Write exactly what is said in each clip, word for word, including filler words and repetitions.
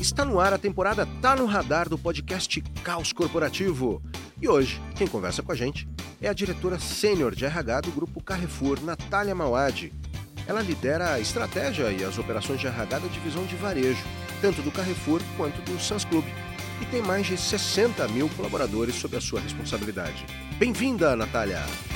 Está no ar a temporada Tá no Radar do podcast Caos Corporativo. E hoje, quem conversa com a gente é a diretora sênior de R H do Grupo Carrefour, Natália Mauad. Ela lidera a estratégia e as operações de R H da divisão de varejo, tanto do Carrefour quanto do Sam's Club. E tem mais de sessenta mil colaboradores sob a sua responsabilidade. Bem-vinda, Natália!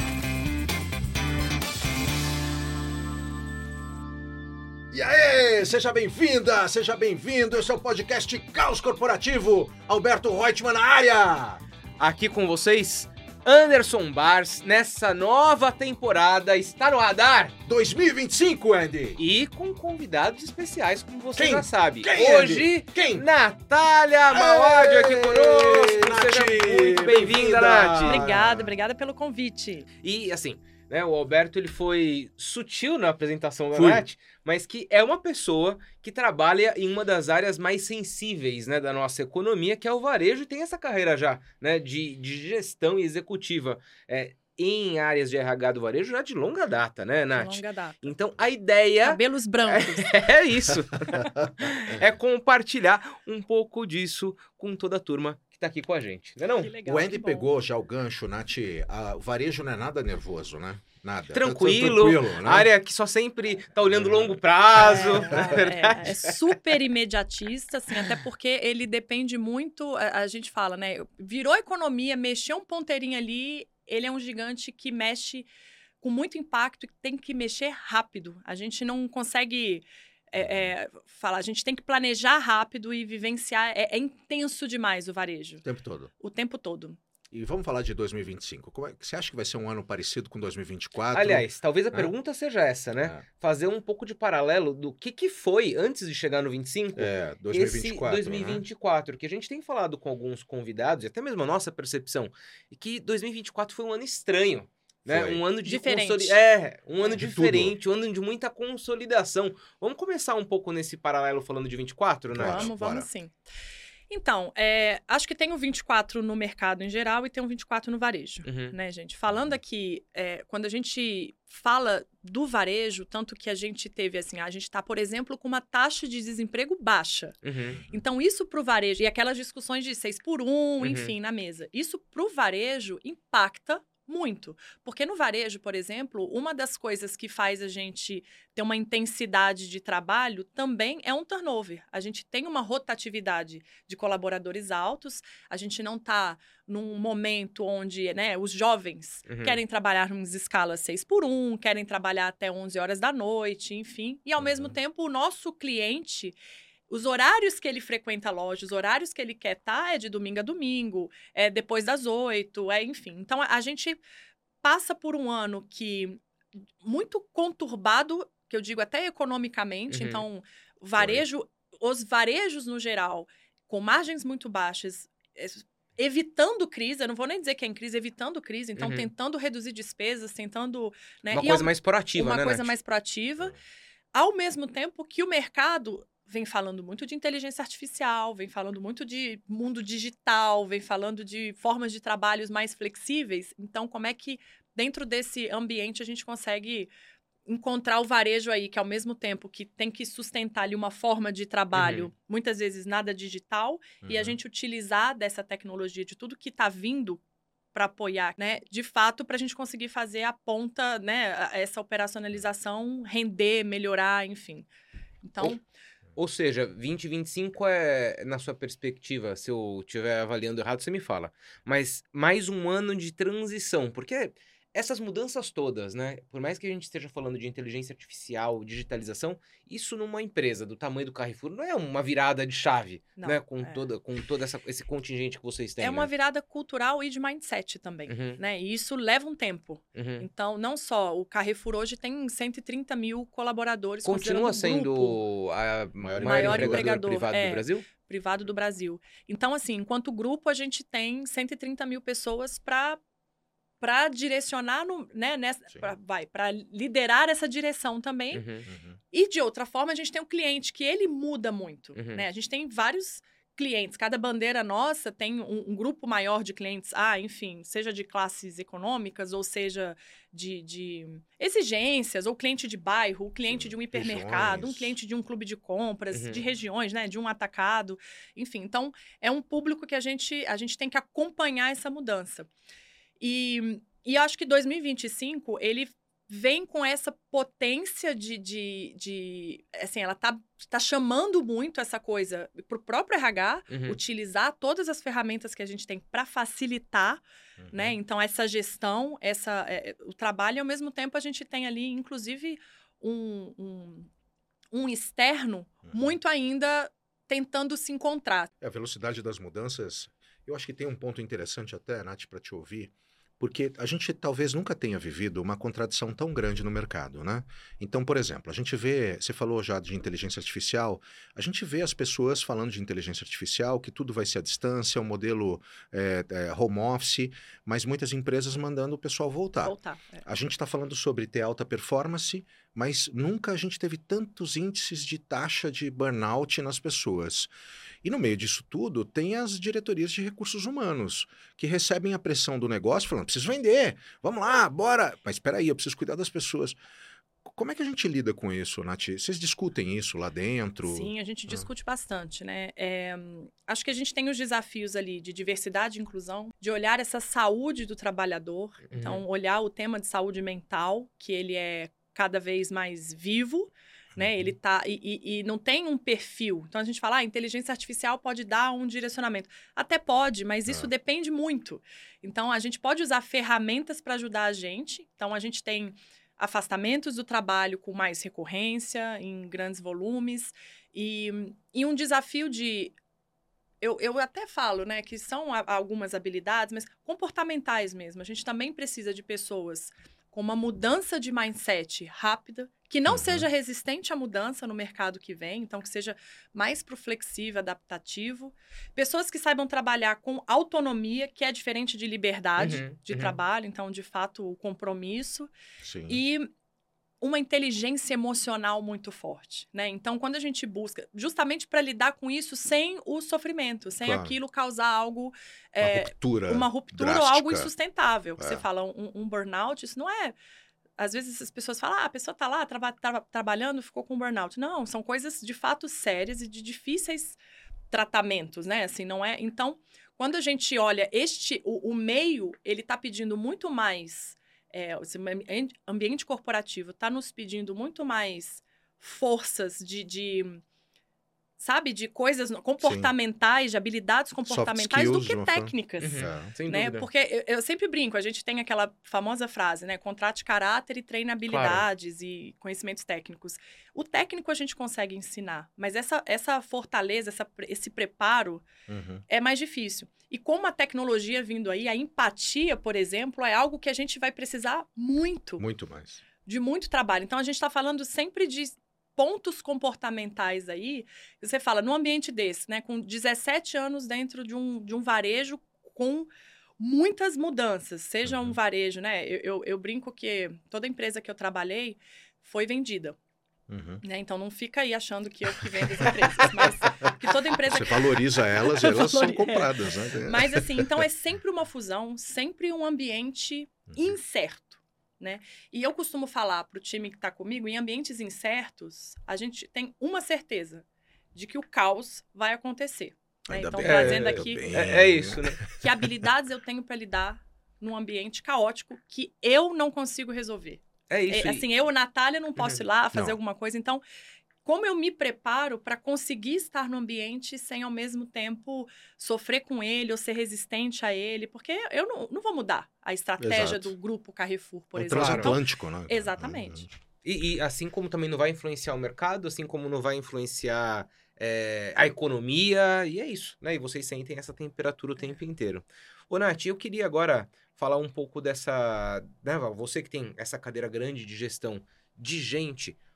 E aí, seja bem-vinda, seja bem-vindo, esse é o podcast Caos Corporativo, Alberto Reutemann na área! Aqui com vocês, Anderson Bars, nessa nova temporada, está no radar dois mil e vinte e cinco, Andy! E com convidados especiais, como você Quem? já sabe. Quem, Hoje, Andy? Quem? Natália Mauad aqui conosco, Nath, seja muito bem-vinda, bem-vinda. Nath! Obrigada, obrigada pelo convite. E assim, né, o Alberto ele foi sutil na apresentação da Fui. Nath, mas que é uma pessoa que trabalha em uma das áreas mais sensíveis, né, da nossa economia, que é o varejo, e tem essa carreira já, né, de, de gestão executiva é, em áreas de R H do varejo já de longa data, né, Nath? De longa data. Então, a ideia... Cabelos brancos. É isso. É compartilhar um pouco disso com toda a turma que tá aqui com a gente, não é não? Que legal, O Andy que bom. pegou já o gancho, Nath. A, o varejo não é nada nervoso, né? Nada. Tranquilo, Tranquilo, né? área que só sempre tá olhando longo prazo, É, não é verdade? é, é super imediatista, assim, até porque ele depende muito, a, a gente fala, né? Virou economia, mexeu um ponteirinho ali, ele é um gigante que mexe com muito impacto e tem que mexer rápido. A gente não consegue é, é, falar, a gente tem que planejar rápido e vivenciar. É, é intenso demais o varejo, O tempo todo. o tempo todo. E vamos falar de dois mil e vinte e cinco. Como é, você acha que vai ser um ano parecido com dois mil e vinte e quatro? Aliás, talvez a É. pergunta seja essa, né? É. Fazer um pouco de paralelo do que, que foi, antes de chegar no vinte e cinco, É, dois mil e vinte e esse quatro, dois mil e vinte e quatro, que a gente tem falado com alguns convidados, e até mesmo a nossa percepção, e que dois mil e vinte e quatro foi um ano estranho. Né? Foi. Um ano de Diferente. consoli- É, um ano De diferente, um ano de muita consolidação. Vamos começar um pouco nesse paralelo falando de vinte e quatro, né? Claro. Vamos, bora. vamos sim. Então, é, acho que tem o vinte e quatro no mercado em geral e tem o vinte e quatro no varejo, Uhum. né, gente? Falando aqui, é, quando a gente fala do varejo, tanto que a gente teve, assim, a gente está, por exemplo, com uma taxa de desemprego baixa. Uhum. Então, isso para o varejo, e aquelas discussões de seis por um, Uhum. enfim, na mesa, isso para o varejo impacta muito. Porque no varejo, por exemplo, uma das coisas que faz a gente ter uma intensidade de trabalho também é um turnover. A gente tem uma rotatividade de colaboradores altos, a gente não está num momento onde, né, os jovens Uhum. querem trabalhar em escalas seis por um, querem trabalhar até onze horas da noite, enfim. E, ao Uhum. mesmo tempo, o nosso cliente... Os horários que ele frequenta a loja, os horários que ele quer estar é de domingo a domingo, é depois das oito, é enfim. Então, a, a gente passa por um ano que muito conturbado, que eu digo até economicamente. Uhum. Então, varejo, os varejos no geral, com margens muito baixas, é, evitando crise, eu não vou nem dizer que é em crise, evitando crise, então Uhum. tentando reduzir despesas, tentando... Né, Uma e coisa ao- mais proativa, uma né, coisa Nath? mais proativa, ao mesmo tempo que o mercado vem falando muito de inteligência artificial, vem falando muito de mundo digital, vem falando de formas de trabalhos mais flexíveis. Então, como é que dentro desse ambiente a gente consegue encontrar o varejo aí, que ao mesmo tempo que tem que sustentar ali uma forma de trabalho, Uhum. muitas vezes nada digital, e a Uhum. gente utilizar dessa tecnologia, de tudo que está vindo para apoiar, né, de fato, para a gente conseguir fazer a ponta, né, a- essa operacionalização render, melhorar, enfim. Então, Ou seja, vinte e vinte e cinco é, na sua perspectiva, se eu estiver avaliando errado, você me fala. Mas mais um ano de transição, porque essas mudanças todas, né? Por mais que a gente esteja falando de inteligência artificial, digitalização, isso numa empresa do tamanho do Carrefour não é uma virada de chave, Não, né? Com é. toda, com todo essa, esse contingente que vocês têm, é uma né? virada cultural e de mindset também, Uhum, né? E isso leva um tempo. uhum. Então, não só o Carrefour hoje tem cento e trinta mil colaboradores, Continua considerando o grupo sendo a Maior maior, empregador, empregador privado é. do Brasil? privado do Brasil. Então, assim, enquanto grupo, a gente tem cento e trinta mil pessoas para para direcionar, no, né, nessa, Sim. pra, vai, para liderar essa direção também. Uhum. Uhum. E, de outra forma, a gente tem o cliente, que ele muda muito, Uhum. né? A gente tem vários clientes, cada bandeira nossa tem um, um grupo maior de clientes, ah, enfim, seja de classes econômicas, ou seja de, de exigências, ou cliente de bairro, ou cliente Sim, de um hipermercado, regiões. um cliente de um clube de compras, Uhum. de regiões, né, de um atacado, enfim. Então, é um público que a gente, a gente tem que acompanhar essa mudança. E, e acho que dois mil e vinte e cinco, ele vem com essa potência de, de, de assim, ela tá, tá chamando muito essa coisa pro próprio R H, Uhum. utilizar todas as ferramentas que a gente tem para facilitar, Uhum. né? Então, essa gestão, essa, é, o trabalho, e ao mesmo tempo a gente tem ali, inclusive, um, um, um externo Uhum. muito ainda tentando se encontrar. A velocidade das mudanças, eu acho que tem um ponto interessante até, Nath, para te ouvir, porque a gente talvez nunca tenha vivido uma contradição tão grande no mercado, né? Então, por exemplo, a gente vê, você falou já de inteligência artificial, a gente vê as pessoas falando de inteligência artificial, que tudo vai ser à distância, um modelo é, é, home office, mas muitas empresas mandando o pessoal voltar. Voltar. É. A gente está falando sobre ter alta performance, mas nunca a gente teve tantos índices de taxa de burnout nas pessoas. E no meio disso tudo, tem as diretorias de recursos humanos, que recebem a pressão do negócio, falando, preciso vender, vamos lá, bora. Mas espera aí, eu preciso cuidar das pessoas. Como é que a gente lida com isso, Nath? Vocês discutem isso lá dentro? Sim, a gente Ah. discute bastante, né? É, acho que a gente tem os desafios ali de diversidade e inclusão, de olhar essa saúde do trabalhador, Uhum. então olhar o tema de saúde mental, que ele é cada vez mais vivo, né? Uhum. Ele tá e, e, e não tem um perfil. Então a gente fala, ah, a inteligência artificial pode dar um direcionamento. Até pode, mas isso Ah. depende muito. Então a gente pode usar ferramentas para ajudar a gente. Então a gente tem afastamentos do trabalho com mais recorrência, em grandes volumes, e, e um desafio de... Eu, eu até falo, né, que são a, algumas habilidades, mas comportamentais mesmo. A gente também precisa de pessoas com uma mudança de mindset rápida, que não Uhum. seja resistente à mudança no mercado que vem, então que seja mais pro flexível, adaptativo. Pessoas que saibam trabalhar com autonomia, que é diferente de liberdade Uhum, de uhum. trabalho, então, de fato, o compromisso. Sim. E uma inteligência emocional muito forte, né? Então, quando a gente busca, justamente para lidar com isso sem o sofrimento, sem Claro. aquilo causar algo... Uma é, ruptura uma ruptura ou drástica. algo insustentável. É. Você fala um, um burnout, isso não é... Às vezes as pessoas falam, ah, a pessoa tá lá traba, traba, trabalhando, ficou com burnout. Não, são coisas de fato sérias e de difíceis tratamentos, né? Assim, não é... Então, quando a gente olha este... O, o meio, ele tá pedindo muito mais... É, esse ambiente corporativo tá nos pedindo muito mais forças de... de sabe? De coisas comportamentais, de habilidades comportamentais do skills, que uma técnicas. Uhum. É. Sem Né? dúvida. Porque eu, eu sempre brinco, a gente tem aquela famosa frase, né? Contrate caráter e treine habilidades e conhecimentos técnicos. O técnico a gente consegue ensinar, mas essa, essa fortaleza, essa, esse preparo Uhum. é mais difícil. E como a tecnologia vindo aí, a empatia, por exemplo, é algo que a gente vai precisar muito, Muito mais. de muito trabalho. Então, a gente está falando sempre de pontos comportamentais aí, você fala, num ambiente desse, né, com dezessete anos dentro de um, de um varejo com muitas mudanças, seja Uhum. um varejo, né, eu, eu, eu brinco que toda empresa que eu trabalhei foi vendida, Uhum. né, então não fica aí achando que eu que vendo as empresas, mas que toda empresa... Você valoriza elas e elas são Valori- compradas, né? Mas assim, então é sempre uma fusão, sempre um ambiente Uhum. incerto. Né? E eu costumo falar para o time que está comigo, em ambientes incertos, a gente tem uma certeza de que o caos vai acontecer. Né? Ainda Então, bem, trazendo ainda aqui bem. É, é isso, né? que habilidades eu tenho para lidar num ambiente caótico que eu não consigo resolver. É isso. É, e- assim, eu, Natália, não posso ir lá fazer Não. alguma coisa. Então, como eu me preparo para conseguir estar no ambiente sem, ao mesmo tempo, sofrer com ele ou ser resistente a ele? Porque eu não, não vou mudar a estratégia Exato. do grupo Carrefour, por É um exemplo. Então, transatlântico, né? exatamente. E, e assim como também não vai influenciar o mercado, assim como não vai influenciar é, a economia, e é isso, né? E vocês sentem essa temperatura o tempo inteiro. Ô, Nath, eu queria agora falar um pouco dessa... Né, Val, você que tem essa cadeira grande de gestão de gente,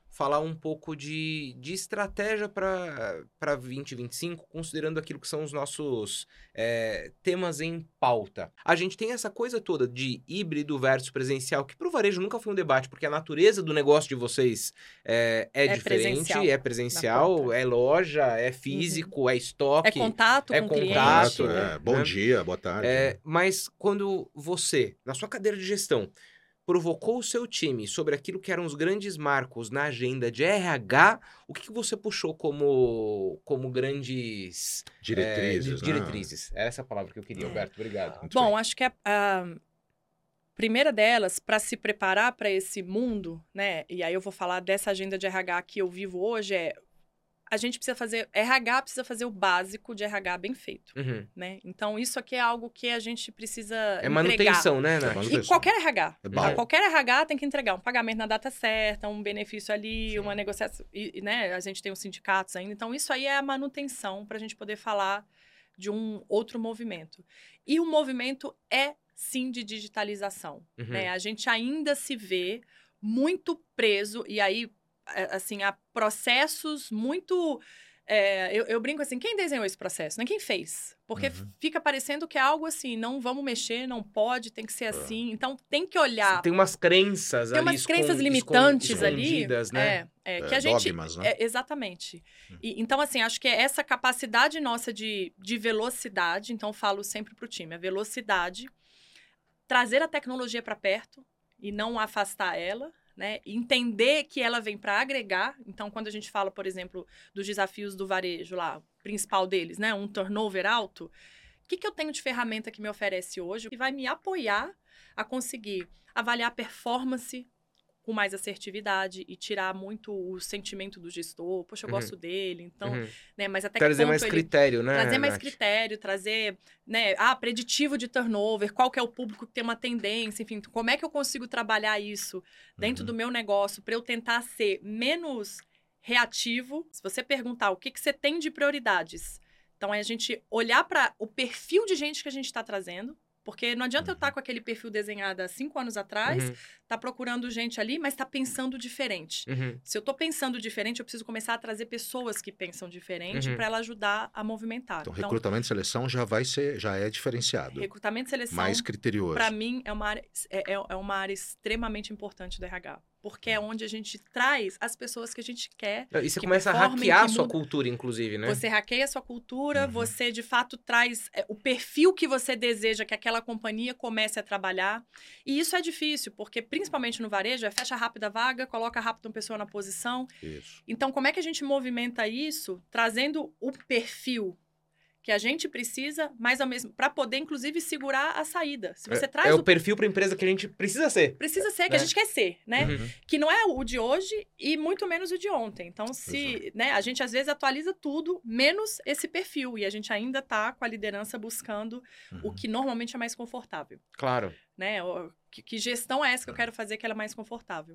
falar um pouco de, de estratégia para vinte e vinte e cinco, considerando aquilo que são os nossos é, temas em pauta. A gente tem essa coisa toda de híbrido versus presencial, que para o varejo nunca foi um debate, porque a natureza do negócio de vocês é, é, é diferente, presencial, é presencial, é loja, é físico, uhum. é estoque. É contato é com contato, cliente. É, bom né? dia, boa tarde. É, mas quando você, na sua cadeira de gestão, provocou o seu time sobre aquilo que eram os grandes marcos na agenda de R H, o que, que você puxou como, como grandes... Diretrizes, é, diretrizes. Né? Essa é a palavra que eu queria, Alberto. Obrigado. Muito Bom, bem. Acho que a, a primeira delas, para se preparar para esse mundo, né? E aí eu vou falar dessa agenda de R H que eu vivo hoje, é... A gente precisa fazer... R H precisa fazer o básico de R H bem feito, uhum. né? Então, isso aqui é algo que a gente precisa É entregar. manutenção, né, Nath? É manutenção. E qualquer R H. É Então, qualquer R H tem que entregar um pagamento na data certa, um benefício ali, Sim. uma negociação... E, né, a gente tem os sindicatos ainda. Então, isso aí é a manutenção para a gente poder falar de um outro movimento. E o movimento é, sim, de digitalização. Uhum. Né? A gente ainda se vê muito preso, e aí... assim, há processos muito... É, eu, eu brinco assim, quem desenhou esse processo? Não é quem fez. Porque uhum. fica parecendo que é algo assim, não vamos mexer, não pode, tem que ser uhum. assim. Então, tem que olhar... Tem umas crenças tem ali Tem umas crenças escond... limitantes ali. Né? É, é, é, que a gente... dogmas, né? É, exatamente. Uhum. E, então, assim, acho que é essa capacidade nossa de, de velocidade, então, falo sempre pro time, a velocidade, trazer a tecnologia para perto e não afastar ela, né? Entender que ela vem para agregar. Então, quando a gente fala, por exemplo, dos desafios do varejo lá, o principal deles, né? Um turnover alto. O que, que eu tenho de ferramenta que me oferece hoje que vai me apoiar a conseguir avaliar a performance com mais assertividade e tirar muito o sentimento do gestor. Poxa, eu uhum. gosto dele, então... Uhum. Né, mas até trazer que ponto mais ele... critério, né, Trazer mais Nath? critério, trazer... Né, ah, preditivo de turnover, qual que é o público que tem uma tendência, enfim. Como é que eu consigo trabalhar isso dentro uhum. do meu negócio para eu tentar ser menos reativo? Se você perguntar o que, que você tem de prioridades, então é a gente olhar para o perfil de gente que a gente está trazendo. Porque não adianta uhum. eu estar com aquele perfil desenhado há cinco anos atrás, uhum. tá procurando gente ali, mas tá pensando diferente. Uhum. Se eu tô pensando diferente, eu preciso começar a trazer pessoas que pensam diferente uhum. para ela ajudar a movimentar. Então, então, recrutamento e seleção já vai ser, já é diferenciado. Recrutamento e seleção, mais criterioso. Para mim, é uma, área, é, é uma área extremamente importante do R H. Porque é onde a gente traz as pessoas que a gente quer. E você que começa a performem, hackear a que sua muda. cultura, inclusive, né? Você hackeia a sua cultura, Uhum. você, de fato, traz é, o perfil que você deseja que aquela companhia comece a trabalhar. E isso é difícil, porque, principalmente no varejo, é fecha rápido a vaga, coloca rápido uma pessoa na posição. Isso. Então, como é que a gente movimenta isso, trazendo o perfil que a gente precisa, mas ao mesmo para poder, inclusive, segurar a saída. Se você é, traz é o... o perfil para a empresa que a gente precisa ser. Precisa ser, que né? a gente quer ser, né? Uhum. Que não é o de hoje e muito menos o de ontem. Então, se, né, a gente às vezes atualiza tudo, menos esse perfil. E a gente ainda tá com a liderança buscando uhum. o que normalmente é mais confortável. Claro. Né? O, que, que gestão é essa que eu quero fazer que ela é mais confortável?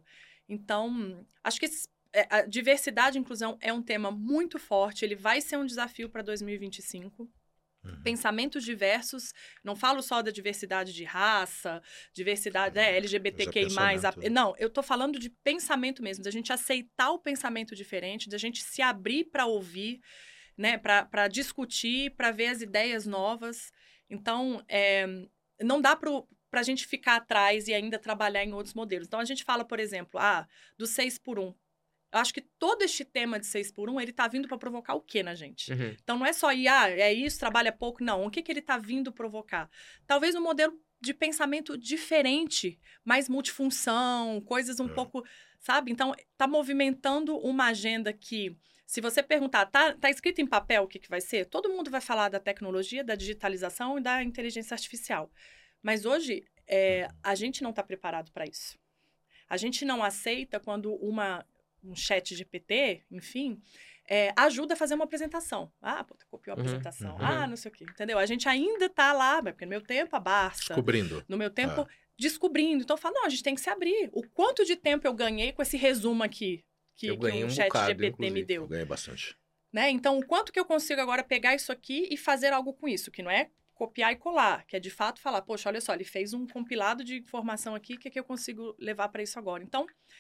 Então, acho que esse, a diversidade e inclusão é um tema muito forte. Ele vai ser um desafio para dois mil e vinte e cinco. Uhum. Pensamentos diversos, não falo só da diversidade de raça, diversidade né, L G B T Q I mais, a, não, eu tô falando de pensamento mesmo, da gente aceitar o pensamento diferente, da gente se abrir para ouvir, né, para discutir, para ver as ideias novas. Então, é, não dá para a gente ficar atrás e ainda trabalhar em outros modelos. Então, a gente fala, por exemplo, ah, do seis por um. Eu acho que todo este tema de seis por um, ele tá vindo para provocar o quê na gente? Uhum. Então, não é só ir, ah, é isso, trabalha pouco. Não, o que, que ele tá vindo provocar? Talvez um modelo de pensamento diferente, mais multifunção, coisas um é. pouco, sabe? Então, tá movimentando uma agenda que, se você perguntar, tá, tá escrito em papel o que, que vai ser? Todo mundo vai falar da tecnologia, da digitalização e da inteligência artificial. Mas hoje, é, a gente não tá preparado para isso. A gente não aceita quando uma... um chat G P T, enfim, é, ajuda a fazer uma apresentação. Ah, pô, copiou a apresentação. Uhum, uhum. Ah, não sei o quê. Entendeu? A gente ainda tá lá, porque no meu tempo a Barça. Descobrindo. No meu tempo, ah. descobrindo. Então eu falo, não, a gente tem que se abrir. O quanto de tempo eu ganhei com esse resumo aqui que, eu que o um chat bocado, G P T inclusive. me deu. Eu ganhei bastante. Né? Então, o quanto que eu consigo agora pegar isso aqui e fazer algo com isso, que não é copiar e colar, que é de fato falar, poxa, olha só, ele fez um compilado de informação aqui, o que, é que eu consigo levar para isso agora? Então,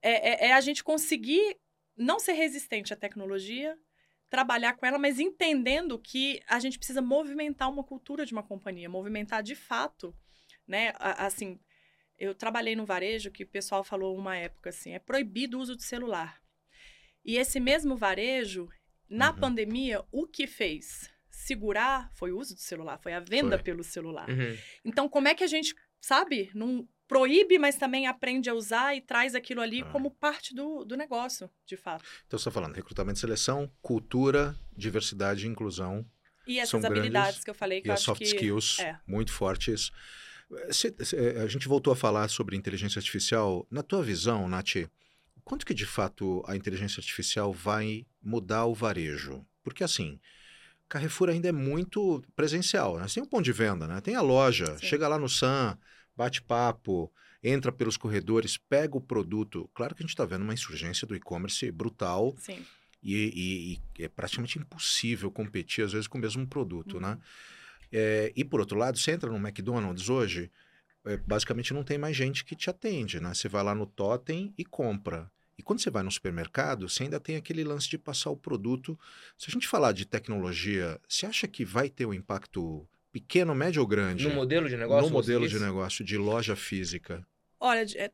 é, é, é a gente conseguir não ser resistente à tecnologia, trabalhar com ela, mas entendendo que a gente precisa movimentar uma cultura de uma companhia, movimentar de fato, né? Assim, eu trabalhei no varejo que o pessoal falou uma época assim, é proibido o uso de celular. E esse mesmo varejo, na uhum. pandemia, o que fez segurar foi o uso do celular, foi a venda foi. pelo celular. Uhum. Então, como é que a gente, sabe, não proíbe, mas também aprende a usar e traz aquilo ali ah. como parte do, do negócio, de fato. Então, você está falando recrutamento e seleção, cultura, diversidade e inclusão. E essas habilidades grandes, que eu falei, que e eu as acho soft que... skills, é. muito fortes. Se, se, a gente voltou a falar sobre inteligência artificial. Na tua visão, Nath, quanto que de fato a inteligência artificial vai mudar o varejo? Porque assim, Carrefour ainda é muito presencial, né? Você tem um ponto de venda, né? Tem a loja, Sim. chega lá no Sam, bate papo, entra pelos corredores, pega o produto. Claro que a gente está vendo uma insurgência do e-commerce brutal. Sim. E, e, e é praticamente impossível competir, às vezes, com o mesmo produto, uhum. né? É, e, por outro lado, você entra no McDonald's hoje, é, basicamente não tem mais gente que te atende, né? Você vai lá no Totem e compra. E quando você vai no supermercado, você ainda tem aquele lance de passar o produto. Se a gente falar de tecnologia, você acha que vai ter um impacto pequeno, médio ou grande? No modelo de negócio? No modelo de negócio de loja física? Olha, é,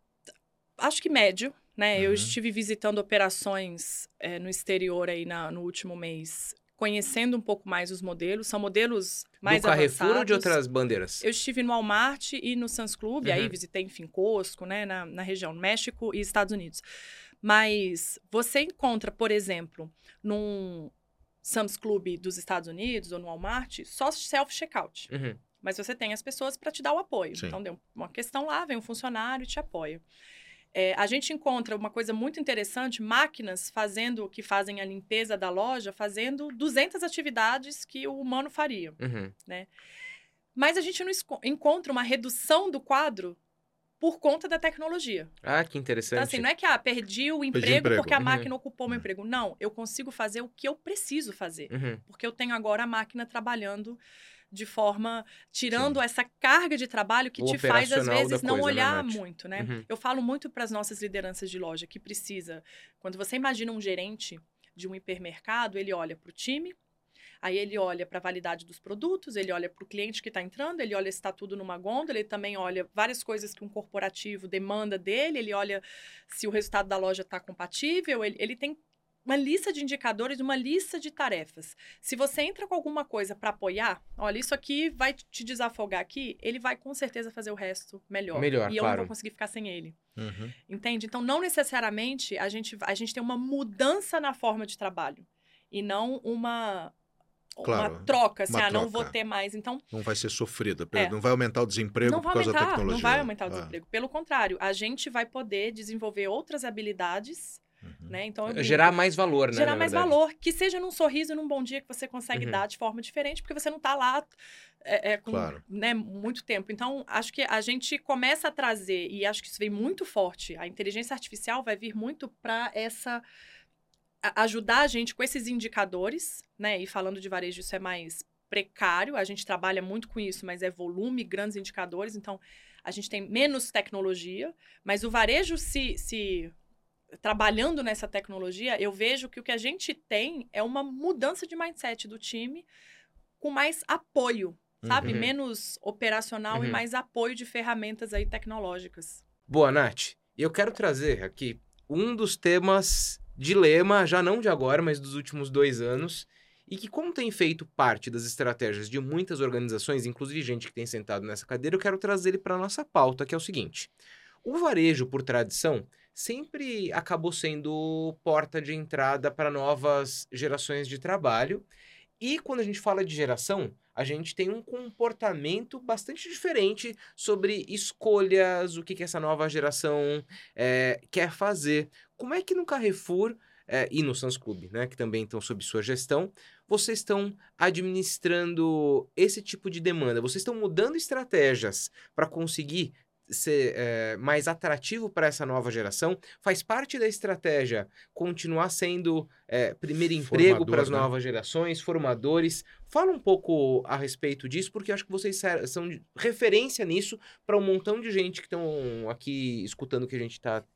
acho que médio, né? Uhum. Eu estive visitando operações é, no exterior aí na, no último mês, conhecendo um pouco mais os modelos. São modelos mais do Carrefour avançados. Ou de outras bandeiras? Eu estive no Walmart e no Sam's Club, uhum. aí visitei em Fincosco, né, na, na região México e Estados Unidos. Mas você encontra, por exemplo, num Sam's Club dos Estados Unidos ou no Walmart, só self-checkout. Uhum. Mas você tem as pessoas para te dar o apoio. Sim. Então, deu uma questão lá, vem um funcionário e te apoia. É, a gente encontra uma coisa muito interessante, máquinas fazendo, que fazem a limpeza da loja, fazendo duzentas atividades que o humano faria, uhum. né? Mas a gente não encontra uma redução do quadro por conta da tecnologia. Ah, que interessante. Então, assim, não é que, ah, perdi o emprego, perdi emprego. porque a uhum. máquina ocupou meu emprego. Não, eu consigo fazer o que eu preciso fazer. Uhum. Porque eu tenho agora a máquina trabalhando de forma, tirando Sim. essa carga de trabalho que o te faz, às vezes, não coisa, olhar né, muito, né? Uhum. Eu falo muito para as nossas lideranças de loja que precisa, quando você imagina um gerente de um hipermercado, ele olha para o time, aí ele olha para a validade dos produtos, ele olha para o cliente que está entrando, ele olha se está tudo numa gôndola, ele também olha várias coisas que um corporativo demanda dele, ele olha se o resultado da loja está compatível, ele, ele tem uma lista de indicadores, uma lista de tarefas. Se você entra com alguma coisa para apoiar, olha, isso aqui vai te desafogar aqui, ele vai com certeza fazer o resto melhor. Melhor, E eu claro. não vou conseguir ficar sem ele. Uhum. Entende? Então, não necessariamente a gente, a gente tem uma mudança na forma de trabalho. E não uma... Claro, uma troca, assim, uma ah, não troca. vou ter mais, então... Não vai ser sofrida, É. não vai aumentar o desemprego não por causa aumentar, da tecnologia. Não vai aumentar o ah. desemprego. Pelo contrário, a gente vai poder desenvolver outras habilidades, uhum. né? Então, eu gerar brinco, mais valor, né? Gerar mais valor, que seja num sorriso e num bom dia que você consegue uhum. dar de forma diferente, porque você não está lá é, é, com claro. né, muito tempo. Então, acho que a gente começa a trazer, e acho que isso vem muito forte, a inteligência artificial vai vir muito para essa... ajudar a gente com esses indicadores, né? E falando de varejo, isso é mais precário. A gente trabalha muito com isso, mas é volume, grandes indicadores. Então, a gente tem menos tecnologia. Mas o varejo, se, se trabalhando nessa tecnologia, eu vejo que o que a gente tem é uma mudança de mindset do time com mais apoio, sabe? Uhum. Menos operacional uhum. e mais apoio de ferramentas aí tecnológicas. Boa, Nath. E eu quero trazer aqui um dos temas... dilema, já não de agora, mas dos últimos dois anos, e que como tem feito parte das estratégias de muitas organizações, inclusive gente que tem sentado nessa cadeira, eu quero trazer ele para a nossa pauta, que é o seguinte. O varejo, por tradição, sempre acabou sendo porta de entrada para novas gerações de trabalho, e quando a gente fala de geração, a gente tem um comportamento bastante diferente sobre escolhas, o que, que essa nova geração é, quer fazer. Como é que no Carrefour é, e no Sam's Club, né, que também estão sob sua gestão, vocês estão administrando esse tipo de demanda? Vocês estão mudando estratégias para conseguir ser é, mais atrativo para essa nova geração? Faz parte da estratégia continuar sendo é, primeiro emprego para as né? novas gerações, formadores. Fala um pouco a respeito disso, porque eu acho que vocês são de referência nisso para um montão de gente que estão aqui escutando o que a gente está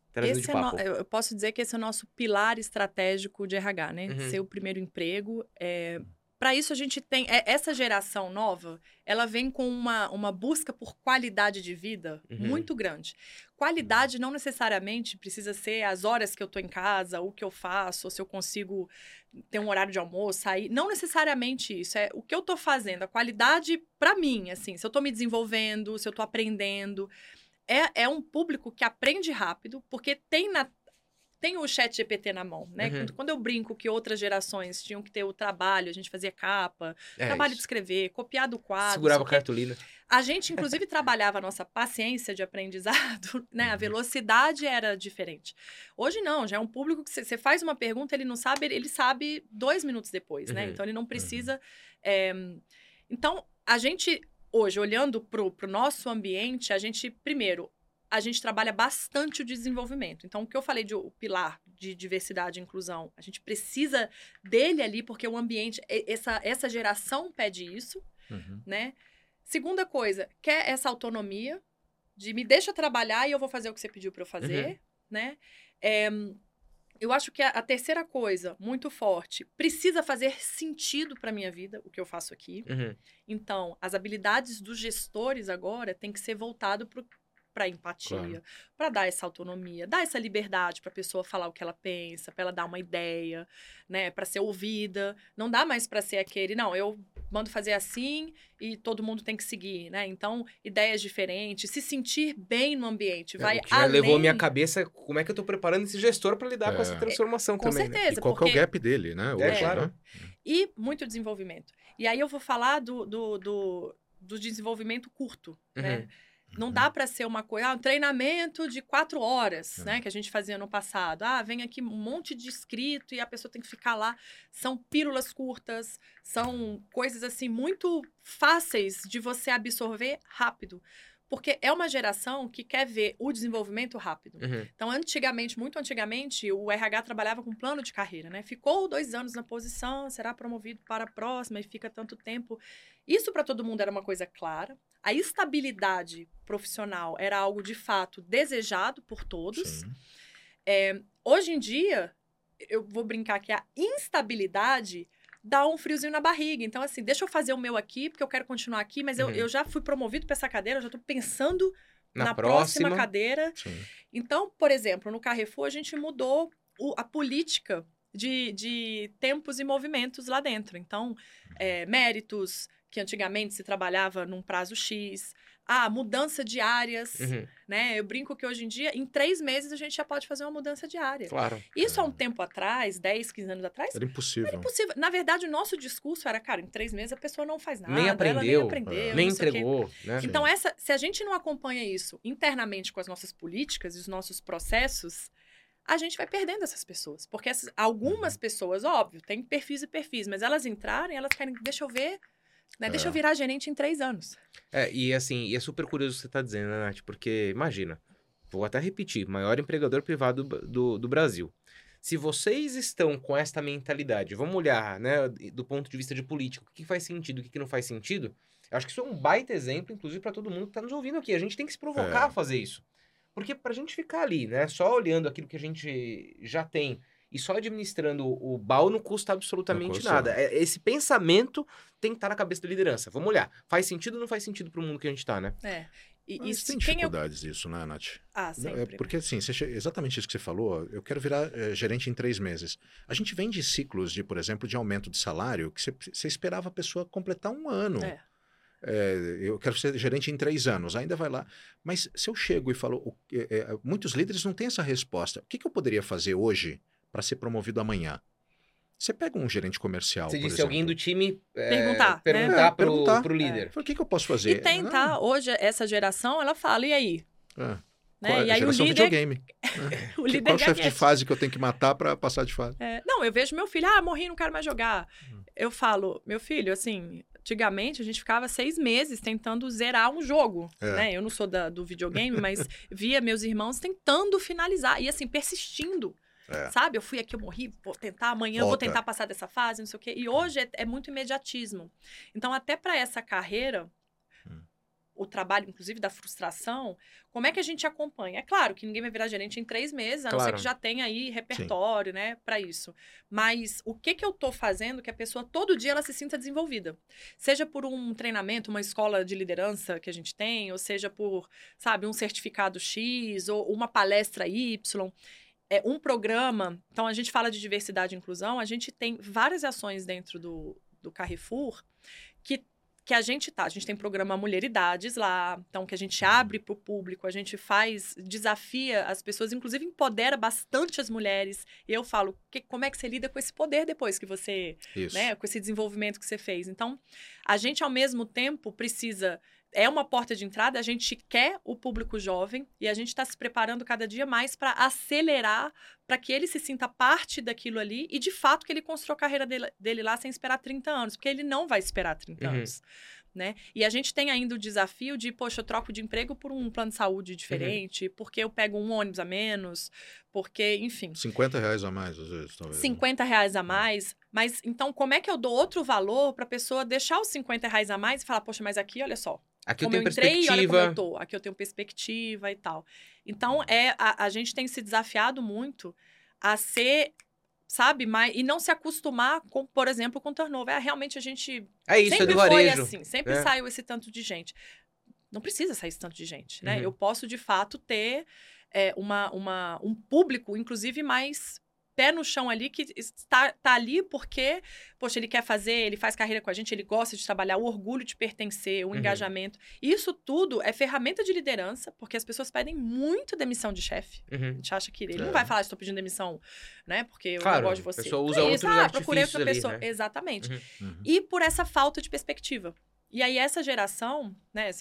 trazendo Esse de é no- papo? eu posso dizer que esse é o nosso pilar estratégico de R H, né? Uhum. Ser o primeiro emprego. É... Para isso, a gente tem... é, essa geração nova, ela vem com uma, uma busca por qualidade de vida Uhum. muito grande. Qualidade não necessariamente precisa ser as horas que eu tô em casa, o que eu faço, ou se eu consigo ter um horário de almoço, sair. Não necessariamente isso. É o que eu tô fazendo. A qualidade, para mim, assim, se eu tô me desenvolvendo, se eu tô aprendendo... É, é um público que aprende rápido, porque tem, na, tem o chat G P T na mão, né? Uhum. Quando, quando eu brinco que outras gerações tinham que ter o trabalho, a gente fazia capa, É trabalho isso. de escrever, copiar do quadro. Segurava não sei o quê. cartolina. A gente, inclusive, trabalhava a nossa paciência de aprendizado, né? A velocidade era diferente. Hoje, não, já é um público que você faz uma pergunta, ele não sabe, ele, ele sabe dois minutos depois, né? Uhum. Então, ele não precisa... é, Então, a gente... Hoje, olhando para o nosso ambiente, a gente, primeiro, a gente trabalha bastante o desenvolvimento. Então, o que eu falei de o pilar de diversidade e inclusão, a gente precisa dele ali, porque o ambiente, essa, essa geração pede isso, Uhum. né? Segunda coisa, quer essa autonomia de me deixa trabalhar e eu vou fazer o que você pediu para eu fazer, Uhum. né? É, eu acho que a, a terceira coisa, muito forte, precisa fazer sentido para minha vida, o que eu faço aqui. Uhum. Então, as habilidades dos gestores agora tem que ser voltado para empatia, Claro. para dar essa autonomia, dar essa liberdade para a pessoa falar o que ela pensa, para ela dar uma ideia, né, para ser ouvida. Não dá mais para ser aquele, não, eu mando fazer assim e todo mundo tem que seguir, né? Então, ideias diferentes, se sentir bem no ambiente, É, vai o que já além... levou a minha cabeça, como é que eu tô preparando esse gestor para lidar É. com essa transformação Com também, né? certeza. E qual que é porque- o gap dele, né? Hoje, claro. né? E muito desenvolvimento. E aí eu vou falar do, do, do, do desenvolvimento curto, né? Uhum. Não dá para ser uma coisa, ah, um treinamento de quatro horas, É. né? Que a gente fazia no passado. Ah, vem aqui um monte de escrito e a pessoa tem que ficar lá. São pílulas curtas, são coisas assim muito fáceis de você absorver rápido. Porque é uma geração que quer ver o desenvolvimento rápido. Uhum. Então, antigamente, muito antigamente, o R H trabalhava com plano de carreira, né? Ficou dois anos na posição, será promovido para a próxima e fica tanto tempo. Isso para todo mundo era uma coisa clara. A estabilidade profissional era algo, de fato, desejado por todos. Sim. É, hoje em dia, eu vou brincar que a instabilidade dá um friozinho na barriga. Então, assim, deixa eu fazer o meu aqui, porque eu quero continuar aqui, mas Uhum. eu, eu já fui promovido para essa cadeira, eu já estou pensando Na, na próxima, próxima cadeira. Sim. Então, por exemplo, no Carrefour, a gente mudou o- a política de, de tempos e movimentos lá dentro. Então, é, méritos, que antigamente se trabalhava num prazo X. Ah, mudança de áreas, Uhum. né? Eu brinco que hoje em dia, em três meses, a gente já pode fazer uma mudança de área. Claro. Isso há um tempo atrás, dez, quinze anos atrás, Era impossível. era impossível. Na verdade, o nosso discurso era, cara, em três meses a pessoa não faz nada. Nem ela aprendeu, nem aprendeu, nem não sei o quê. entregou, né? Então, essa, se a gente não acompanha isso internamente com as nossas políticas e os nossos processos, a gente vai perdendo essas pessoas. Porque essas- algumas pessoas, óbvio, tem perfis e perfis, mas elas entrarem, elas querem, deixa eu ver, né? Deixa É. eu virar gerente em três anos. É, e assim, e é super curioso o que você tá dizendo, né, Nath? Porque, imagina, vou até repetir, maior empregador privado do, do, do Brasil. Se vocês estão com esta mentalidade, vamos olhar, né, do ponto de vista de político, o que faz sentido, o que não faz sentido, eu acho que isso é um baita exemplo, inclusive, para todo mundo que tá nos ouvindo aqui. A gente tem que se provocar É. a fazer isso. Porque pra gente ficar ali, né, só olhando aquilo que a gente já tem e só administrando o BAU não custa absolutamente Não custa. nada. É- Esse pensamento tem que estar na cabeça da liderança. Vamos olhar. Faz sentido ou não faz sentido pro mundo que a gente tá, né? É. E, Mas e tem quem eu... dificuldades disso, né, Nath? Ah, Não, sempre. É porque, assim, você che- exatamente isso que você falou, eu quero virar eh, gerente em três meses. A gente vem de ciclos de, por exemplo, de aumento de salário, que você, você esperava a pessoa completar um ano. É. É, eu quero ser gerente em três anos, ainda vai lá. Mas se eu chego e falo, o- é, é, muitos líderes não têm essa resposta. O que, que eu poderia fazer hoje para ser promovido amanhã? Você pega um gerente comercial, Você por disse exemplo. alguém do time é, Perguntar, né? perguntar É, pro, perguntar. pro líder. Fala, o que, que eu posso fazer? E tem, tá? Hoje, essa geração, ela fala, e aí? Ah, Né? qual é? E aí o Geração líder... videogame. o Que- líder qual chefe de gagueja. fase que eu tenho que matar para passar de fase? É, não, eu vejo meu filho, ah, morri, não quero mais jogar. Hum. Eu falo, meu filho, assim, antigamente a gente ficava seis meses tentando zerar um jogo, É. né? Eu não sou da- do videogame, mas via meus irmãos tentando finalizar e, assim, persistindo. É. Sabe? Eu fui aqui, eu morri, vou tentar amanhã, eu vou Volta. tentar passar dessa fase, não sei o quê. E hoje é, é muito imediatismo. Então, até para essa carreira, Hum. o trabalho, inclusive, da frustração, como é que a gente acompanha? É claro que ninguém vai virar gerente em três meses, a não Claro. ser que já tenha aí repertório, né, para isso. Mas o que que eu tô fazendo que a pessoa, todo dia, ela se sinta desenvolvida? Seja por um treinamento, uma escola de liderança que a gente tem, ou seja por, sabe, um certificado X, ou uma palestra Y, é um programa. Então, a gente fala de diversidade e inclusão, a gente tem várias ações dentro do, do Carrefour que que a gente tá, a gente tem programa Mulheridades lá, então que a gente abre para o público, a gente faz, desafia as pessoas, inclusive empodera bastante as mulheres. E eu falo, que, como é que você lida com esse poder depois que você, Isso. né, com esse desenvolvimento que você fez. Então, a gente ao mesmo tempo precisa, é uma porta de entrada, a gente quer o público jovem e a gente está se preparando cada dia mais para acelerar, para que ele se sinta parte daquilo ali e, de fato, que ele construa a carreira dele, dele lá sem esperar trinta anos, porque ele não vai esperar trinta Uhum. anos, né? E a gente tem ainda o desafio de, poxa, eu troco de emprego por um plano de saúde diferente, uhum. porque eu pego um ônibus a menos, porque, enfim... cinquenta reais a mais, às vezes, talvez. cinquenta reais a mais, mas, então, como é que eu dou outro valor para a pessoa deixar os cinquenta reais a mais e falar, poxa, mas aqui, olha só, Aqui eu como tenho eu entrei, perspectiva. olha como eu tô. Aqui eu tenho perspectiva e tal. Então, é, a, a gente tem se desafiado muito a ser, sabe, mais, e não se acostumar com, por exemplo, com turnover. É, realmente a gente É isso, sempre é do foi varejo. assim, sempre É. saiu esse tanto de gente. Não precisa sair esse tanto de gente, né? Uhum. Eu posso, de fato, ter é, uma, uma, um público, inclusive, mais pé no chão ali, que está, está ali porque, poxa, ele quer fazer, ele faz carreira com a gente, ele gosta de trabalhar, o orgulho de pertencer, o Uhum. engajamento. Isso tudo é ferramenta de liderança, porque as pessoas pedem muito demissão de chefe. A Uhum. gente acha que ele É. não vai falar, estou pedindo demissão, né? Porque eu Claro, não gosto de você. a pessoa Que usa é outros isso? Ah, procurei outra artifícios pessoa. ali, né? Exatamente. Uhum. Uhum. E por essa falta de perspectiva. E aí, essa geração, né?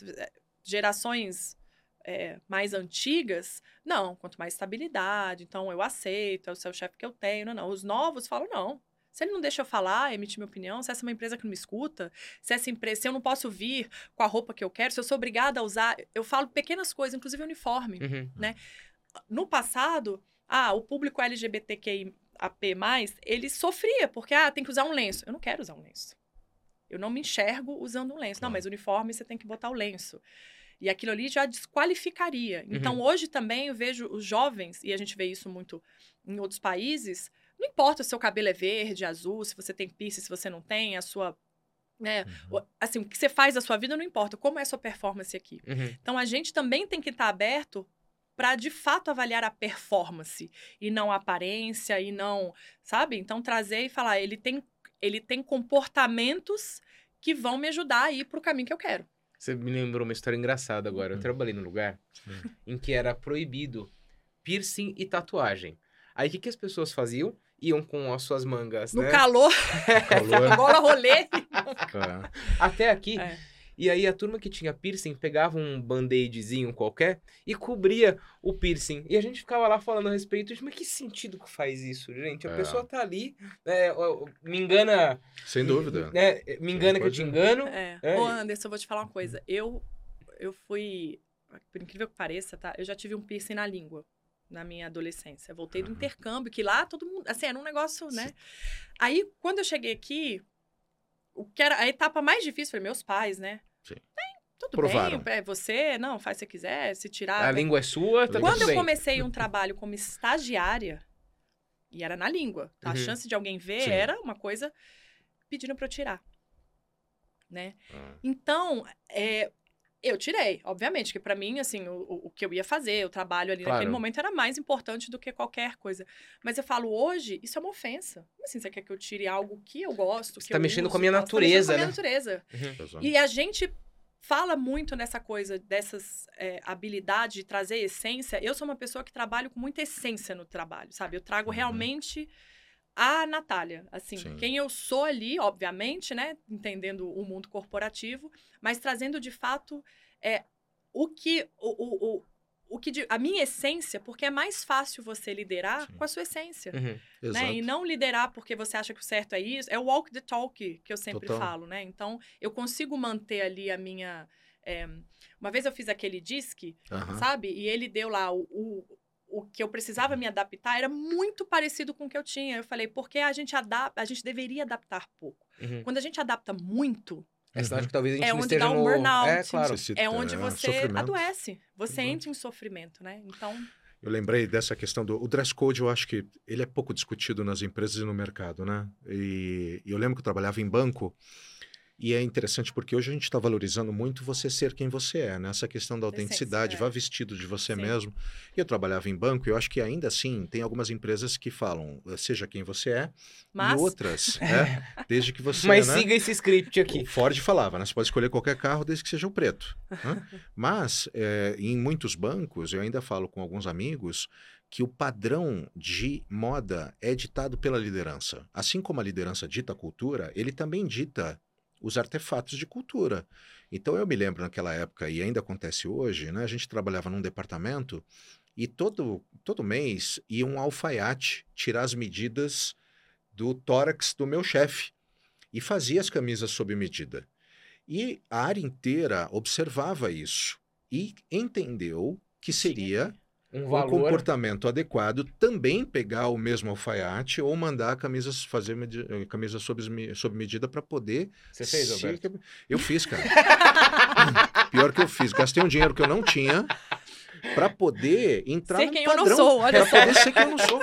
Gerações é, mais antigas, não, quanto mais estabilidade, então eu aceito, é o seu chefe que eu tenho, não, não. Os novos falam, não. Se ele não deixa eu falar, emitir minha opinião, se essa é uma empresa que não me escuta, se essa empresa, se eu não posso vir com a roupa que eu quero, se eu sou obrigada a usar, eu falo pequenas coisas, inclusive uniforme. Uhum. Né? No passado, ah, o público L G B T Q I A P mais, ele sofria, porque, ah, tem que usar um lenço. Eu não quero usar um lenço. Eu não me enxergo usando um lenço. Não, mas uniforme você tem que botar o lenço. E aquilo ali já desqualificaria. Então, Uhum. hoje também eu vejo os jovens, e a gente vê isso muito em outros países, não importa se o seu cabelo é verde, azul, se você tem piercing, se você não tem, a sua... Né, Uhum. assim, o que você faz da sua vida não importa, como é a sua performance aqui. Uhum. Então, a gente também tem que estar aberto para, de fato, avaliar a performance, e não a aparência, e não... Sabe? Então, trazer e falar, ele tem, ele tem comportamentos que vão me ajudar a ir para o caminho que eu quero. Você me lembrou uma história engraçada agora. Eu Uhum. trabalhei num lugar Sim. em que era proibido piercing e tatuagem. Aí o que, que as pessoas faziam? Iam com as suas mangas, No né? calor, Calor. bola rolê. Tá. Até aqui. É. E aí a turma que tinha piercing pegava um band-aidzinho qualquer e cobria o piercing. E a gente ficava lá falando a respeito de, mas que sentido que faz isso, gente? A É. pessoa tá ali, é, ó, me engana... Sem dúvida. Né? Me engana que eu te pode- engano. É. É. Ô, Anderson, eu vou te falar uma coisa. Eu, eu fui, por incrível que pareça, tá? Eu já tive um piercing na língua na minha adolescência. Eu voltei do Uhum. intercâmbio, que lá todo mundo... Assim, era um negócio, né? Aí, quando eu cheguei aqui, o que era a etapa mais difícil foi meus pais, né? Sim. Tem, tudo Provaram. bem, é você, não, faz se você quiser, se tirar... A língua é sua, tá Quando tudo eu bem. comecei um trabalho como estagiária, e era na língua, a Uhum. chance de alguém ver Sim. era uma coisa pedindo para eu tirar, né? Ah. Então, é, eu tirei, obviamente, que para mim, assim, o, o- o que eu ia fazer, o trabalho ali Claro. naquele momento era mais importante do que qualquer coisa. Mas eu falo, hoje, isso é uma ofensa. Como assim, você quer que eu tire algo que eu gosto, Você que tá eu mexendo uso, com a minha tal? Você tá mexendo com a natureza, minha né? natureza. Uhum. Exato. E a gente fala muito nessa coisa, dessas é, habilidades de trazer essência. Eu sou uma pessoa que trabalho com muita essência no trabalho, sabe? Eu trago Uhum. realmente a Natália. Assim, Sim. quem eu sou ali, obviamente, né? Entendendo o mundo corporativo, mas trazendo de fato é, o que... O, o, o, o que de- a minha essência, porque é mais fácil você liderar Sim. com a sua essência. Uhum. Exato. Né? E não liderar porque você acha que o certo é isso. É o walk the talk que eu sempre Total. falo, né? Então, eu consigo manter ali a minha... é, Uma vez eu fiz aquele disque, Aham. sabe? E ele deu lá o, o, o que eu precisava me adaptar, era muito parecido com o que eu tinha. Eu falei, porque a gente adapta, a gente deveria adaptar pouco. Uhum. Quando a gente adapta muito, É sinal de que talvez a gente É não onde esteja dá um no... burnout. É, claro. Você- É onde é, você sofrimento. adoece. Você Exato. entra em sofrimento, né? Então, Eu lembrei dessa questão do o dress code, eu acho que ele é pouco discutido nas empresas e no mercado, né? E, e eu lembro que eu trabalhava em banco e é interessante porque hoje a gente está valorizando muito você ser quem você é, né? Essa questão da autenticidade, Essência, é. vá vestido de você Sim. mesmo. E eu trabalhava em banco e eu acho que ainda assim tem algumas empresas que falam, seja quem você é, mas... e outras, né? Desde que você, Mas né? siga esse script aqui. O Ford falava, né? Você pode escolher qualquer carro desde que seja o preto. Né? Mas, é, em muitos bancos, eu ainda falo com alguns amigos que o padrão de moda é ditado pela liderança. Assim como a liderança dita a cultura, ele também dita os artefatos de cultura. Então, eu me lembro naquela época, e ainda acontece hoje, né? A gente trabalhava num departamento e todo, todo mês ia um alfaiate tirar as medidas do tórax do meu chefe e fazia as camisas sob medida. E a área inteira observava isso e entendeu que seria Um um valor... comportamento adequado também pegar o mesmo alfaiate ou mandar camisas fazer medi camisas sob, me- sob medida para poder... Você fez, se- Alberto? Eu fiz, cara. Pior que eu fiz. Gastei um dinheiro que eu não tinha para poder entrar Ser num quem eu não padrão, sou, olha pra só. poder ser quem eu não sou.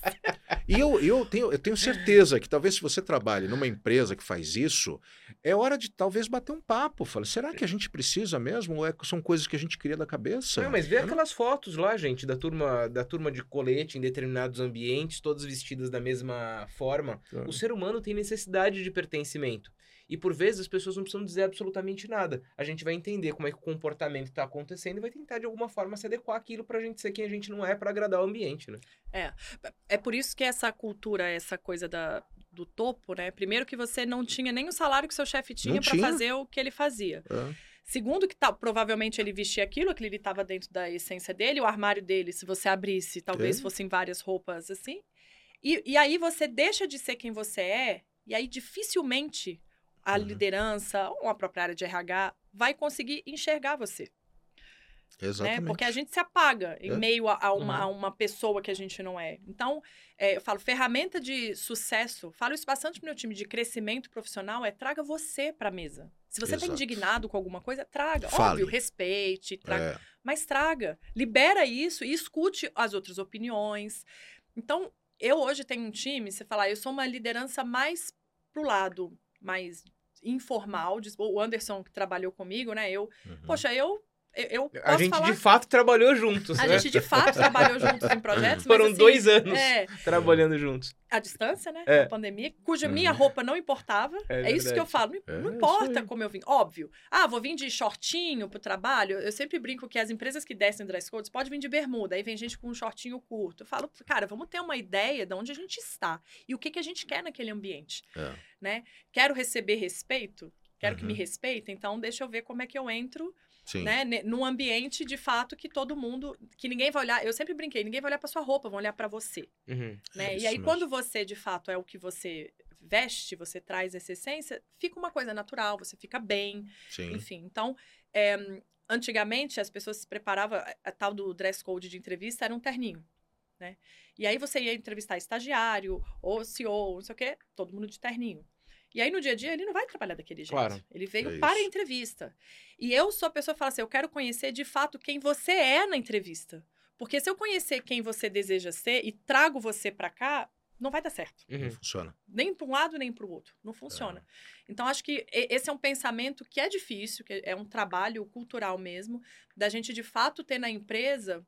E eu, eu, tenho, eu tenho certeza que talvez se você trabalhe numa empresa que faz isso, é hora de talvez bater um papo. Fala, será que a gente precisa mesmo? Ou é, são coisas que a gente cria da cabeça? Não, mas vê Eu não- aquelas fotos lá, gente, da turma, da turma de colete em determinados ambientes, todas vestidas da mesma forma. Tá. O ser humano tem necessidade de pertencimento. E por vezes as pessoas não precisam dizer absolutamente nada. A gente vai entender como é que o comportamento está acontecendo e vai tentar de alguma forma se adequar àquilo pra gente ser quem a gente não é, pra agradar o ambiente, né? É, é por isso que essa cultura, essa coisa da, do topo, né? Primeiro que você não tinha nem o salário que seu chefe tinha Não para tinha. fazer o que ele fazia. É. Segundo que tá, provavelmente ele vestia aquilo, aquilo ele estava dentro da essência dele, o armário dele, se você abrisse, talvez É. fossem várias roupas assim. E, e aí você deixa de ser quem você é, e aí dificilmente a Uhum. liderança ou a própria área de R H vai conseguir enxergar você. Exatamente. Né? Porque a gente se apaga em É. meio a, a uma, Uhum. a uma pessoa que a gente não é. Então, é, eu falo, ferramenta de sucesso, falo isso bastante pro meu time, de crescimento profissional, é traga você pra mesa. Se você tá Exato. indignado com alguma coisa, traga. Fale. Óbvio, respeite, traga. É. Mas traga. Libera isso e escute as outras opiniões. Então, eu hoje tenho um time, você falar, eu sou uma liderança mais pro lado mais informal. diz- O Anderson, que trabalhou comigo, né? Eu, Uhum. poxa, eu, eu, eu posso A gente falar... de fato trabalhou juntos, A né? gente, de fato, trabalhou juntos em projetos, Foram mas, assim, dois anos É, trabalhando juntos. à distância, né? É. A pandemia, cuja Uhum. minha roupa não importava. É É, isso que eu verdade. falo. Não, É, não isso importa aí. como eu vim. Óbvio. Ah, vou vir de shortinho pro trabalho. Eu sempre brinco que as empresas que descem dress codes podem vir de bermuda. Aí vem gente com um shortinho curto. Eu falo, cara, vamos ter uma ideia de onde a gente está. E o que, que a gente quer naquele ambiente. É. Né? Quero receber respeito? Quero que Uhum. me respeitem? Então, deixa eu ver como é que eu entro Sim. né, ne- num ambiente de fato que todo mundo, que ninguém vai olhar, eu sempre brinquei, ninguém vai olhar para sua roupa, vão olhar para você, Uhum. né? É E isso aí mesmo. quando você de fato é o que você veste, você traz essa essência, fica uma coisa natural, você fica bem, Sim. enfim. Então, é, antigamente as pessoas se preparavam, a, a tal do dress code de entrevista era um terninho, né? E aí você ia entrevistar estagiário ou C E O, não sei o quê, todo mundo de terninho. E aí, no dia a dia, ele não vai trabalhar daquele jeito. Claro. Ele veio É para a isso. entrevista. E eu sou a pessoa que fala assim, eu quero conhecer, de fato, quem você é na entrevista. Porque se eu conhecer quem você deseja ser e trago você para cá, não vai dar certo. Uhum. Não funciona. Nem para um lado, nem para o outro. Não funciona. Então, acho que e- esse é um pensamento que é difícil, que é um trabalho cultural mesmo, da gente, de fato, ter na empresa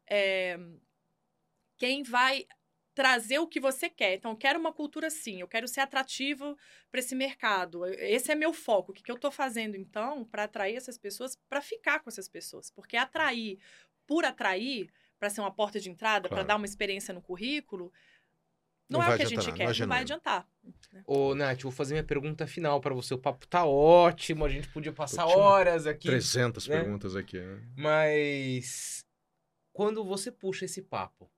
é, quem vai trazer o que você quer. Então, eu quero uma cultura assim, eu quero ser atrativo para esse mercado. Esse é meu foco. O que, que eu estou fazendo, então, para atrair essas pessoas, para ficar com essas pessoas? Porque atrair por atrair, para ser uma porta de entrada, para Claro. dar uma experiência no currículo, não, Não é vai o que a adiantar gente nada, quer, não é não vai genuíno. adiantar. Ô, Nath, vou fazer minha pergunta final pra você. O papo tá ótimo, a gente podia passar Ótimo. horas aqui. trezentas né? perguntas aqui. Né? Mas quando você puxa esse papo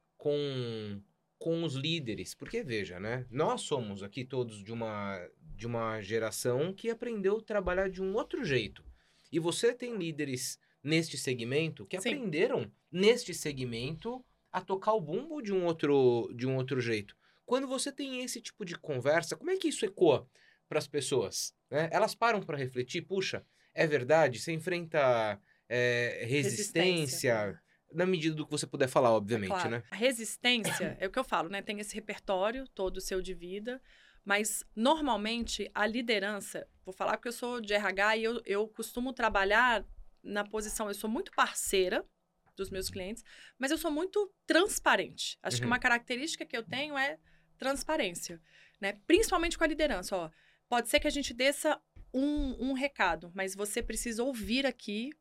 com, com os líderes, porque veja, né? Nós somos aqui todos de uma, de uma geração que aprendeu a trabalhar de um outro jeito. E você tem líderes neste segmento que Sim. aprenderam neste segmento a tocar o bumbo de um outro, de um outro jeito. Quando você tem esse tipo de conversa, como é que isso ecoa para as pessoas, né? Elas param para refletir, puxa, é verdade, você enfrenta é, resistência, Resistência. na medida do que você puder falar, É obviamente, claro, né? a resistência, é o que eu falo, né? Tem esse repertório todo seu de vida, mas normalmente a liderança, vou falar porque eu sou de R H e eu, eu costumo trabalhar na posição, eu sou muito parceira dos meus clientes, mas eu sou muito transparente. Acho Uhum. que uma característica que eu tenho é transparência, né? Principalmente com a liderança, ó. Pode ser que a gente desça um, um recado, mas você precisa ouvir aqui,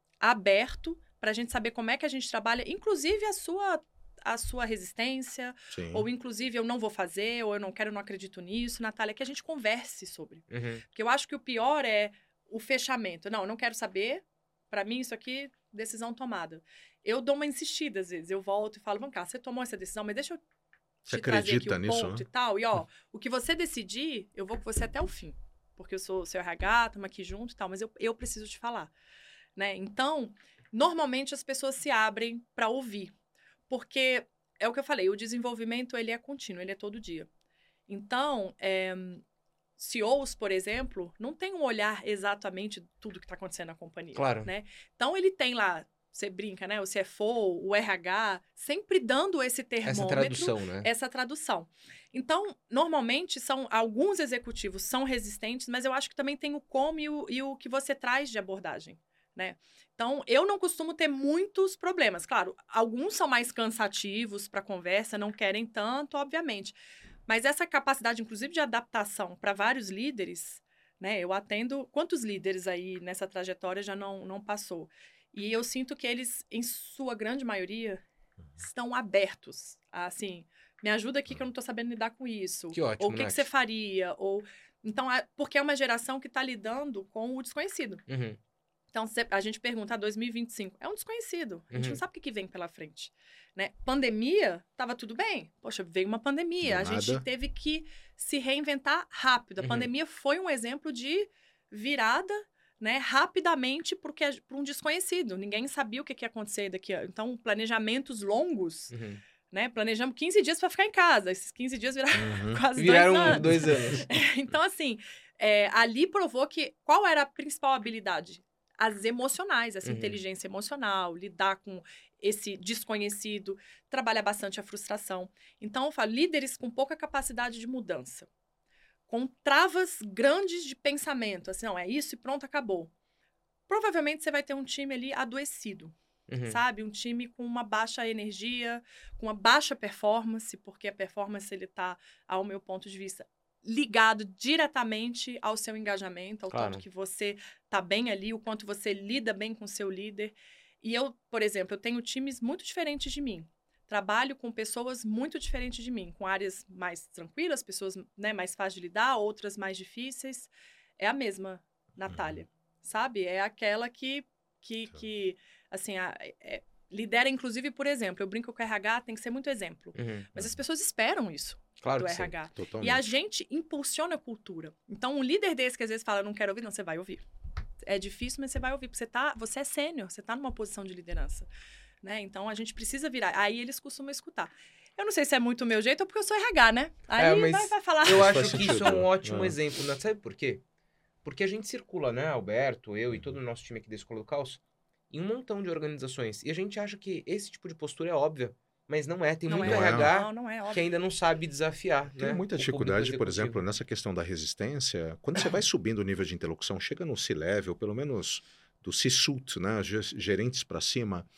aberto, para a gente saber como é que a gente trabalha, inclusive a sua, a sua resistência, Sim. ou inclusive eu não vou fazer, ou eu não quero, não acredito nisso, Natália, que a gente converse sobre. Uhum. Porque eu acho que o pior é o fechamento. Não, eu não quero saber, para mim isso aqui, decisão tomada. Eu dou uma insistida às vezes, eu volto e falo, vamos cá, você tomou essa decisão, mas deixa eu Você te trazer aqui acredita o nisso, ponto né? e tal. E ó, o que você decidir, eu vou com você até o fim. Porque eu sou seu R H, estamos aqui junto e tal, mas eu, eu preciso te falar. Né? Então, normalmente as pessoas se abrem para ouvir. Porque, é o que eu falei, o desenvolvimento ele é contínuo, ele é todo dia. Então, é, C E Os, por exemplo, não tem um olhar exatamente de tudo que está acontecendo na companhia. Claro. Né? Então, ele tem lá, você brinca, né? O C F O, o R H, sempre dando esse termômetro. Essa tradução, né? Essa tradução. Então, normalmente, são alguns executivos são resistentes, mas eu acho que também tem o como e o, e o que você traz de abordagem. Né? Então, eu não costumo ter muitos problemas. Claro, alguns são mais cansativos para a conversa, não querem tanto, obviamente. Mas essa capacidade, inclusive, de adaptação para vários líderes, né? Eu atendo... Quantos líderes aí nessa trajetória já não, não passou? E eu sinto que eles, em sua grande maioria, estão abertos. A, assim, me ajuda aqui que eu não estou sabendo lidar com isso. Que ótimo, Ou o que, que Nath. você faria? Ou... Então, a- porque é uma geração que está lidando com o desconhecido. Uhum. Então, cê- a gente pergunta, ah, dois mil e vinte e cinco, é um desconhecido. A gente Uhum. não sabe o que, que vem pela frente. Né? Pandemia, tava tudo bem. Poxa, veio uma pandemia. Do A gente nada. teve que se reinventar rápido. A Uhum. pandemia foi um exemplo de virada, né, rapidamente, porque para um desconhecido. Ninguém sabia o que, que ia acontecer daqui a... Então, planejamentos longos, Uhum. né? Planejamos quinze dias para ficar em casa. Esses quinze dias viraram Uhum. quase Viraram dois anos. dois anos. Então, assim, é, ali provou que... Qual era a principal habilidade? As emocionais, essa Uhum. inteligência emocional, lidar com esse desconhecido, trabalhar bastante a frustração. Então, eu falo, líderes com pouca capacidade de mudança, com travas grandes de pensamento, assim, não, é isso e pronto, acabou. Provavelmente você vai ter um time ali adoecido, Uhum. sabe? Um time com uma baixa energia, com uma baixa performance, porque a performance, ele tá, ao meu ponto de vista, ligado diretamente ao seu engajamento, ao Claro. tanto que você tá bem ali, o quanto você lida bem com o seu líder. E eu, por exemplo, eu tenho times muito diferentes de mim. Trabalho com pessoas muito diferentes de mim, com áreas mais tranquilas, pessoas, né, mais fáceis de lidar, outras mais difíceis. É a mesma, Natália, sabe? É aquela que, que, que assim, a, é, lidera, inclusive, por exemplo, eu brinco que o R H tem que ser muito exemplo. Uhum. Mas as pessoas esperam isso Claro do que sim. R H. Totalmente. E a gente impulsiona a cultura. Então, um líder desse que às vezes fala, não quero ouvir, não, você vai ouvir. É difícil, mas você vai ouvir, porque você, tá, você é sênior, você está numa posição de liderança. Né? Então, a gente precisa virar. Aí, eles costumam escutar. Eu não sei se é muito o meu jeito ou porque eu sou R H, né? Aí É, mas vai, vai falar. Eu Faz acho que isso é sentido. um ótimo É. exemplo, né? Sabe por quê? Porque a gente circula, né, Alberto, eu e todo o nosso time aqui da Escola do Caos, em um montão de organizações. E a gente acha que esse tipo de postura é óbvia, mas não é. Tem Não muito é. R H Não, não é, óbvio. que ainda não sabe desafiar, Tem né? muita o dificuldade, público por executivo. exemplo, nessa questão da resistência. Quando você vai subindo o nível de interlocução, chega no C-level, pelo menos do C-suite, né, ge- gerentes para cima,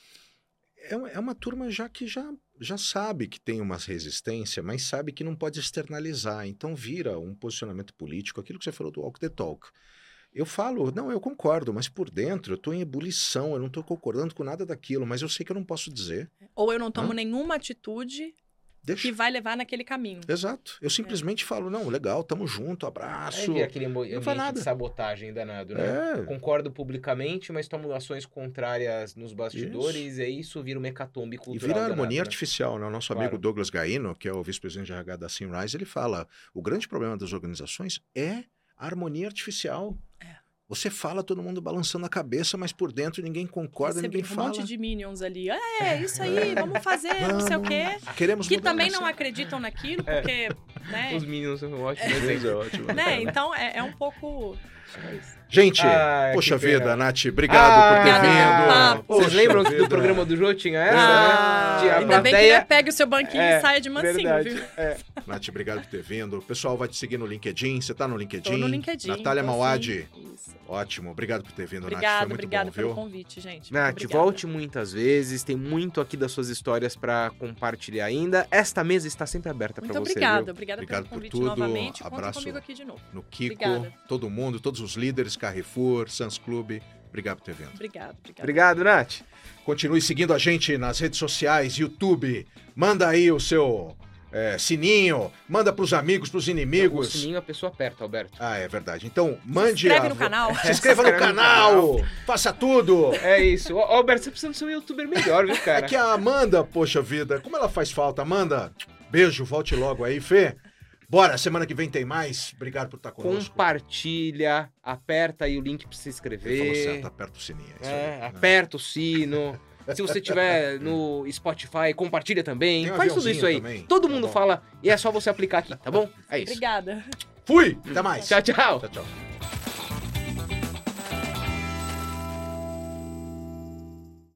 é, uma- é uma turma já que já, já sabe que tem uma resistência, mas sabe que não pode externalizar. Então vira um posicionamento político, aquilo que você falou do walk the talk. Eu falo, não, eu concordo, mas por dentro eu estou em ebulição, eu não estou concordando com nada daquilo, mas eu sei que eu não posso dizer. Ou eu não tomo Hã? nenhuma atitude Deixa. que vai levar naquele caminho. Exato. Eu simplesmente falo, não, legal, tamo junto, Aí abraço. vira aquele ambi- Não faz ambiente nada. de sabotagem danado, né? É. Concordo publicamente, mas tomo ações contrárias nos bastidores, e aí isso vira uma hecatombe E cultural vira danado, harmonia né? artificial, né? O nosso Claro. amigo Douglas Gaino, que é o vice-presidente de R H da Simrise, ele fala, o grande problema das organizações é a harmonia artificial. É. Você fala, todo mundo balançando a cabeça, mas por dentro ninguém concorda, Recebi ninguém um fala. monte de minions ali. É, isso aí, vamos fazer, não sei o quê. Queremos Que mudança. também não acreditam naquilo, porque, né? Os Minions são ótimos. Mas é ótimo. né? Então, é, é um pouco... É isso. Gente, Ah, poxa que pena. vida, Nath, obrigado por ter Ah, vindo. obrigada. Vocês Poxa lembram vida. do programa do Jô? Tinha essa, Ah, né? Tinha a ainda bem que plateia. ele pegue o seu banquinho É, e saia de mansinho, verdade. viu? É. Nath, obrigado por ter vindo. O pessoal vai te seguir no LinkedIn. Você tá no LinkedIn? Tô no LinkedIn. Natália tô Mauad. assim. Isso. Ótimo, obrigado por ter vindo, Nath. Foi Obrigada, muito obrigada bom, pelo viu? convite, gente. Nath, Muito obrigada. volte muitas vezes. Tem muito aqui das suas histórias pra compartilhar ainda. Esta mesa está sempre aberta Muito pra você, obrigada, viu? obrigada Obrigado pelo por convite tudo. novamente. Conta Abraço. comigo aqui de novo. No Kiko, Obrigada. todo mundo, todos os líderes, Carrefour, Sans Clube. Obrigado por ter vindo. Obrigada, obrigada. Obrigado, Nath. Continue seguindo a gente nas redes sociais, YouTube. Manda aí o seu é, sininho. Manda pros amigos, pros O inimigos. sininho a pessoa aperta, Alberto. Ah, é verdade. Então, mande. Se inscreve a... no canal. Se inscreva no Se inscreve no canal. Faça tudo. É isso. Ô, Alberto, você precisa ser um youtuber melhor, viu, cara? É que a Amanda, poxa vida, como ela faz falta. Amanda, beijo, volte logo aí, Fê. Bora, semana que vem tem mais. Obrigado por estar conosco. Compartilha, aperta aí o link pra você Ele falou inscrever. certo, aperta o sininho. É isso É, aí. aperta o sino. Se você tiver no Spotify, compartilha também. Tem um Faz tudo isso aí. aviãozinho também. Todo Tá mundo bom. fala e é só você aplicar aqui, tá bom? É isso. Obrigada. Fui, até mais. Tchau, tchau. Tchau, tchau.